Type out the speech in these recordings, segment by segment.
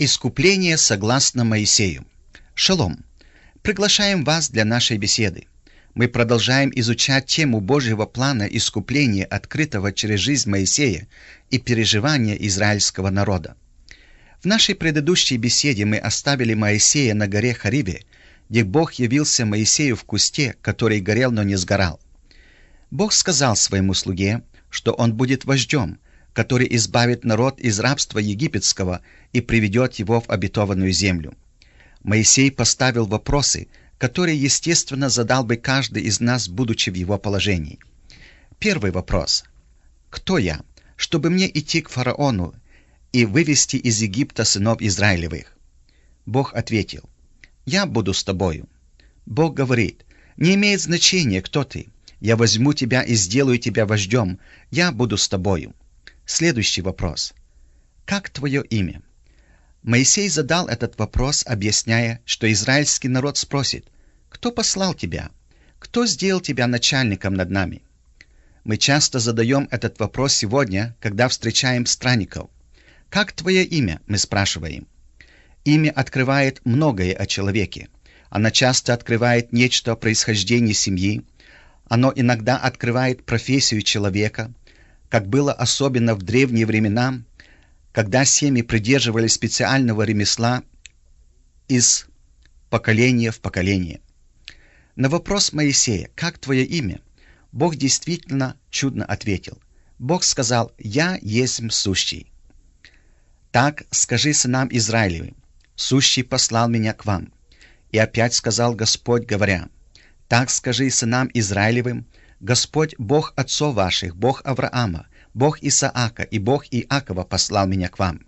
Искупление согласно Моисею. Шалом! Приглашаем вас для нашей беседы. Мы продолжаем изучать тему Божьего плана искупления, открытого через жизнь Моисея и переживания израильского народа. В нашей предыдущей беседе мы оставили Моисея на горе Хориве, где Бог явился Моисею в кусте, который горел, но не сгорал. Бог сказал своему слуге, что он будет вождем, который избавит народ из рабства египетского и приведет его в обетованную землю. Моисей поставил вопросы, которые, естественно, задал бы каждый из нас, будучи в его положении. Первый вопрос. Кто я, чтобы мне идти к фараону и вывести из Египта сынов Израилевых? Бог ответил: «Я буду с тобою». Бог говорит: «Не имеет значения, кто ты. Я возьму тебя и сделаю тебя вождем. Я буду с тобою». Следующий вопрос. Как твое имя? Моисей задал этот вопрос, объясняя, что израильский народ спросит: «Кто послал тебя? Кто сделал тебя начальником над нами?» Мы часто задаем этот вопрос сегодня, когда встречаем странников. «Как твое имя?» мы спрашиваем. Имя открывает многое о человеке. Оно часто открывает нечто о происхождении семьи. Оно иногда открывает профессию человека, как было особенно в древние времена, когда семьи придерживались специального ремесла из поколения в поколение. На вопрос Моисея: «Как твое имя?», Бог действительно чудно ответил. Бог сказал: «Я есмь сущий». «Так скажи сынам Израилевым: сущий послал меня к вам». И опять сказал Господь, говоря: «Так скажи сынам Израилевым: Господь, Бог отцов ваших, Бог Авраама, Бог Исаака и Бог Иакова послал меня к вам».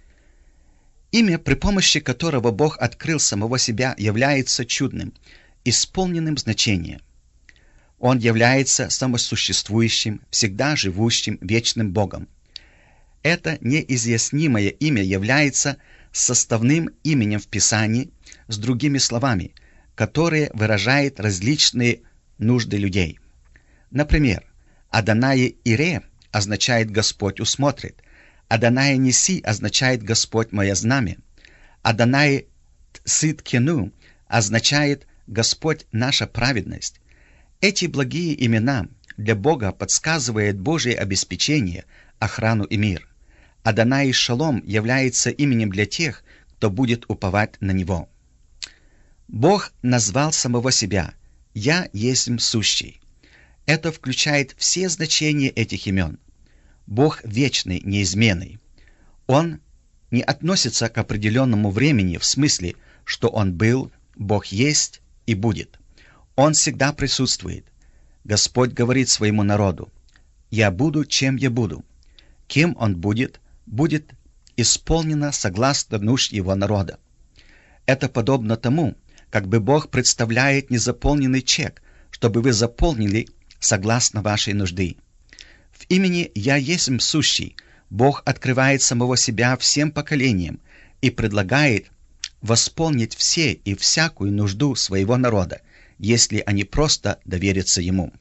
Имя, при помощи которого Бог открыл самого себя, является чудным, исполненным значения. Он является самосуществующим, всегда живущим, вечным Богом. Это неизъяснимое имя является составным именем в Писании с другими словами, которые выражают различные нужды людей. Например, Адонай Ире означает «Господь усмотрит», Адонай Ниси означает «Господь мое знамя», Адонай Циткену означает «Господь наша праведность». Эти благие имена для Бога подсказывают Божье обеспечение, охрану и мир. Адонай Шалом является именем для тех, кто будет уповать на Него. Бог назвал самого себя «Я есмь сущий». Это включает все значения этих имен. Бог вечный, неизменный. Он не относится к определенному времени в смысле, что Он был, Бог есть и будет. Он всегда присутствует. Господь говорит своему народу: «Я буду, чем я буду». Кем Он будет исполнено согласно нужд Его народа. Это подобно тому, как бы Бог представляет незаполненный чек, чтобы вы заполнили согласно вашей нужды. В имени «Я есмь сущий» Бог открывает самого себя всем поколениям и предлагает восполнить все и всякую нужду своего народа, если они просто доверятся Ему.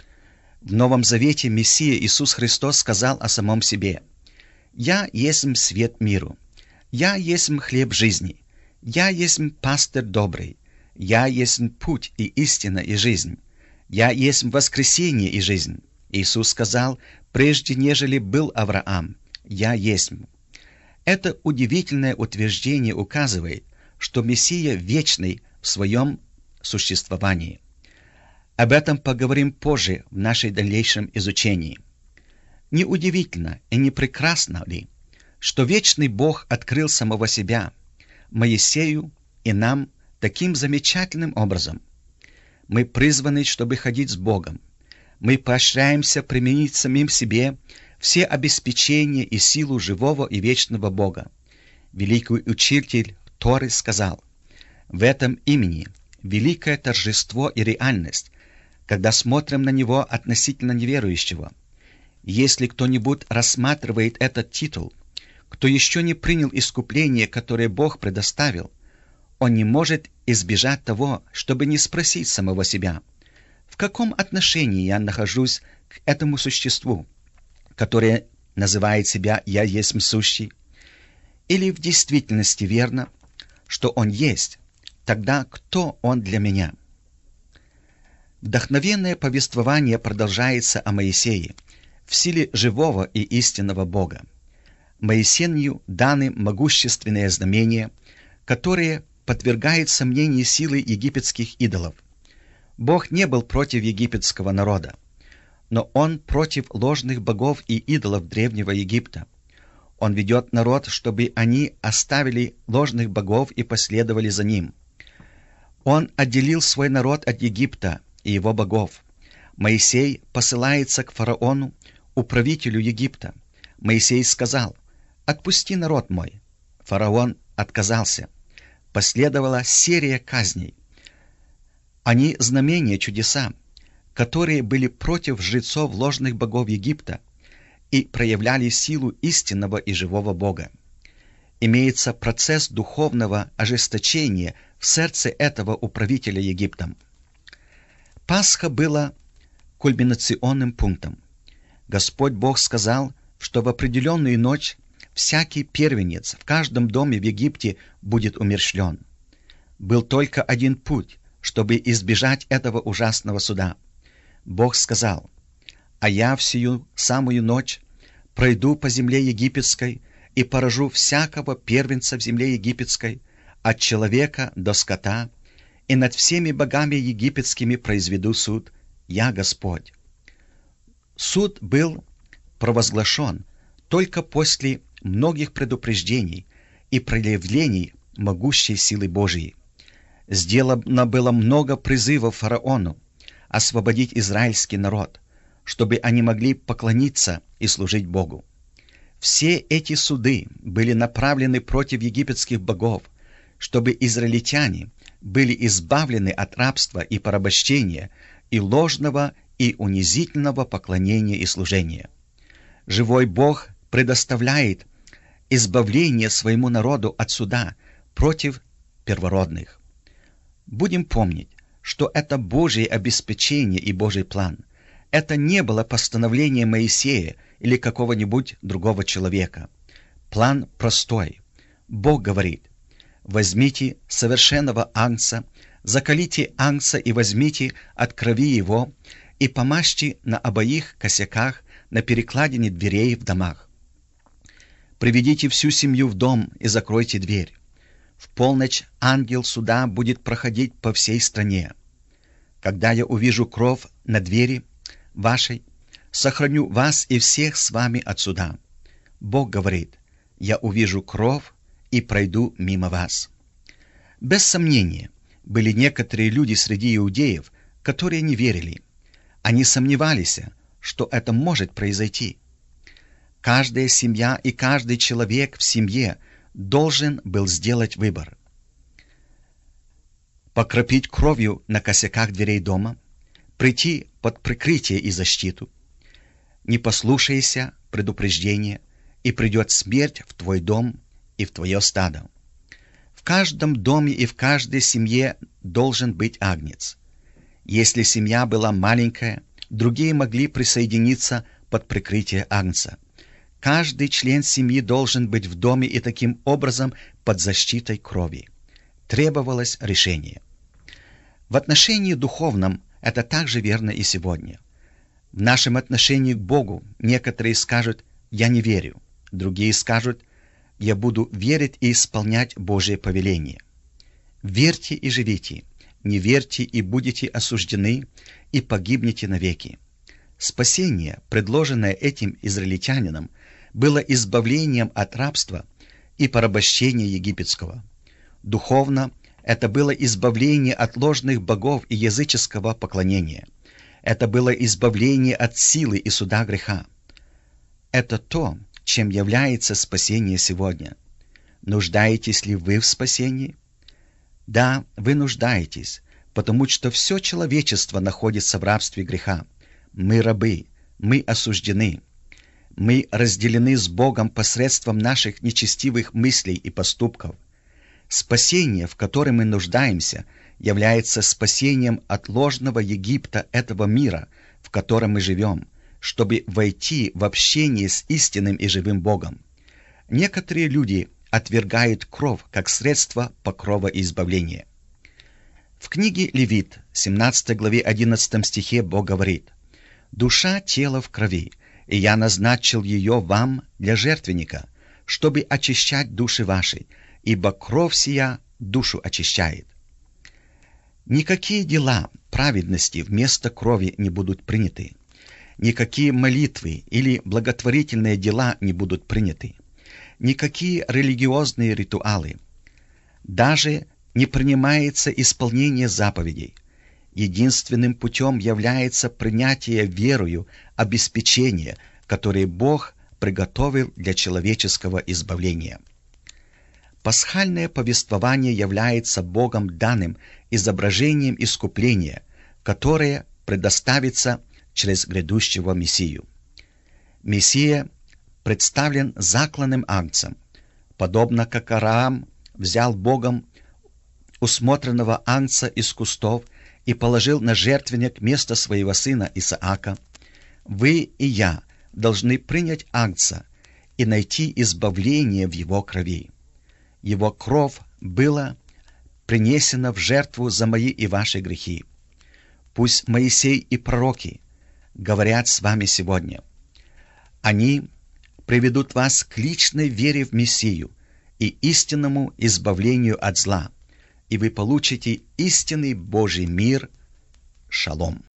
В Новом Завете Мессия Иисус Христос сказал о самом себе: «Я есмь свет миру, я есмь хлеб жизни, я есмь пастырь добрый, я есмь путь и истина и жизнь, я есмь воскресение и жизнь». Иисус сказал: «Прежде нежели был Авраам, я есмь». Это удивительное утверждение указывает, что Мессия вечный в своем существовании. Об этом поговорим позже в нашем дальнейшем изучении. Не удивительно и не прекрасно ли, что вечный Бог открыл самого себя Моисею и нам таким замечательным образом? Мы призваны, чтобы ходить с Богом. Мы поощряемся применить самим себе все обеспечения и силу живого и вечного Бога. Великий учитель Торы сказал: «В этом имени великое торжество и реальность, когда смотрим на него относительно неверующего. Если кто-нибудь рассматривает этот титул, кто еще не принял искупление, которое Бог предоставил, он не может избежать того, чтобы не спросить самого себя: в каком отношении я нахожусь к этому существу, которое называет себя «Я есмь сущий»? Или в действительности верно, что Он есть, тогда кто Он для меня? Вдохновенное повествование продолжается о Моисее в силе живого и истинного Бога. Моисею даны могущественные знамения, которые подвергают сомнению силы египетских идолов. Бог не был против египетского народа, но Он против ложных богов и идолов древнего Египта. Он ведет народ, чтобы они оставили ложных богов и последовали за Ним. Он отделил свой народ от Египта и его богов. Моисей посылается к фараону, управителю Египта. Моисей сказал: «Отпусти народ мой». Фараон отказался. Последовала серия казней. Они знамения, чудеса, которые были против жрецов ложных богов Египта и проявляли силу истинного и живого Бога. Имеется процесс духовного ожесточения в сердце этого управителя Египтом. Пасха была кульминационным пунктом. Господь Бог сказал, что в определенную ночь всякий первенец в каждом доме в Египте будет умерщвлен. Был только один путь, чтобы избежать этого ужасного суда. Бог сказал: «А я в сию самую ночь пройду по земле египетской и поражу всякого первенца в земле египетской, от человека до скота, и над всеми богами египетскими произведу суд. Я Господь». Суд был провозглашен только после многих предупреждений и проявлений могущей силы Божией. Сделано было много призывов фараону освободить израильский народ, чтобы они могли поклониться и служить Богу. Все эти суды были направлены против египетских богов, чтобы израильтяне были избавлены от рабства и порабощения и ложного и унизительного поклонения и служения. Живой Бог предоставляет избавление своему народу от суда против первородных. Будем помнить, что это Божье обеспечение и Божий план. Это не было постановление Моисея или какого-нибудь другого человека. План простой. Бог говорит: «Возьмите совершенного агнца, заколите агнца и возьмите от крови его, и помажьте на обоих косяках на перекладине дверей в домах. Приведите всю семью в дом и закройте дверь. В полночь ангел суда будет проходить по всей стране. Когда я увижу кровь на двери вашей, сохраню вас и всех с вами от суда». Бог говорит: «Я увижу кровь и пройду мимо вас». Без сомнения, были некоторые люди среди иудеев, которые не верили. Они сомневались, что это может произойти. Каждая семья и каждый человек в семье должен был сделать выбор: покропить кровью на косяках дверей дома, прийти под прикрытие и защиту. Не послушайся предупреждения, и придет смерть в твой дом и в твое стадо. В каждом доме и в каждой семье должен быть агнец. Если семья была маленькая, другие могли присоединиться под прикрытие агнца. Каждый член семьи должен быть в доме и таким образом под защитой крови. Требовалось решение. В отношении духовном это также верно и сегодня. В нашем отношении к Богу некоторые скажут: «Я не верю». Другие скажут: «Я буду верить и исполнять Божие повеление». Верьте и живите, не верьте и будете осуждены, и погибнете навеки. Спасение, предложенное этим израильтянином, было избавлением от рабства и порабощения египетского. Духовно это было избавление от ложных богов и языческого поклонения. Это было избавление от силы и суда греха. Это то, чем является спасение сегодня. Нуждаетесь ли вы в спасении? Да, вы нуждаетесь, потому что все человечество находится в рабстве греха. Мы рабы, мы осуждены. Мы разделены с Богом посредством наших нечестивых мыслей и поступков. Спасение, в котором мы нуждаемся, является спасением от ложного Египта этого мира, в котором мы живем, чтобы войти в общение с истинным и живым Богом. Некоторые люди отвергают кровь как средство покрова и избавления. В книге Левит, 17 главе 11 стихе Бог говорит: «Душа тела в крови, и я назначил ее вам для жертвенника, чтобы очищать души ваши, ибо кровь сия душу очищает». Никакие дела праведности вместо крови не будут приняты. Никакие молитвы или благотворительные дела не будут приняты. Никакие религиозные ритуалы. Даже не принимается исполнение заповедей. Единственным путем является принятие верою обеспечения, которое Бог приготовил для человеческого избавления. Пасхальное повествование является Богом данным изображением искупления, которое предоставится через грядущего Мессию. Мессия представлен закланным агнцем, подобно как Авраам взял Богом усмотренного агнца из кустов и положил на жертвенник вместо своего сына Исаака. Вы и я должны принять агнца и найти избавление в его крови. Его кровь была принесена в жертву за мои и ваши грехи. Пусть Моисей и пророки говорят с вами сегодня. Они приведут вас к личной вере в Мессию и истинному избавлению от зла, и вы получите истинный Божий мир. Шалом.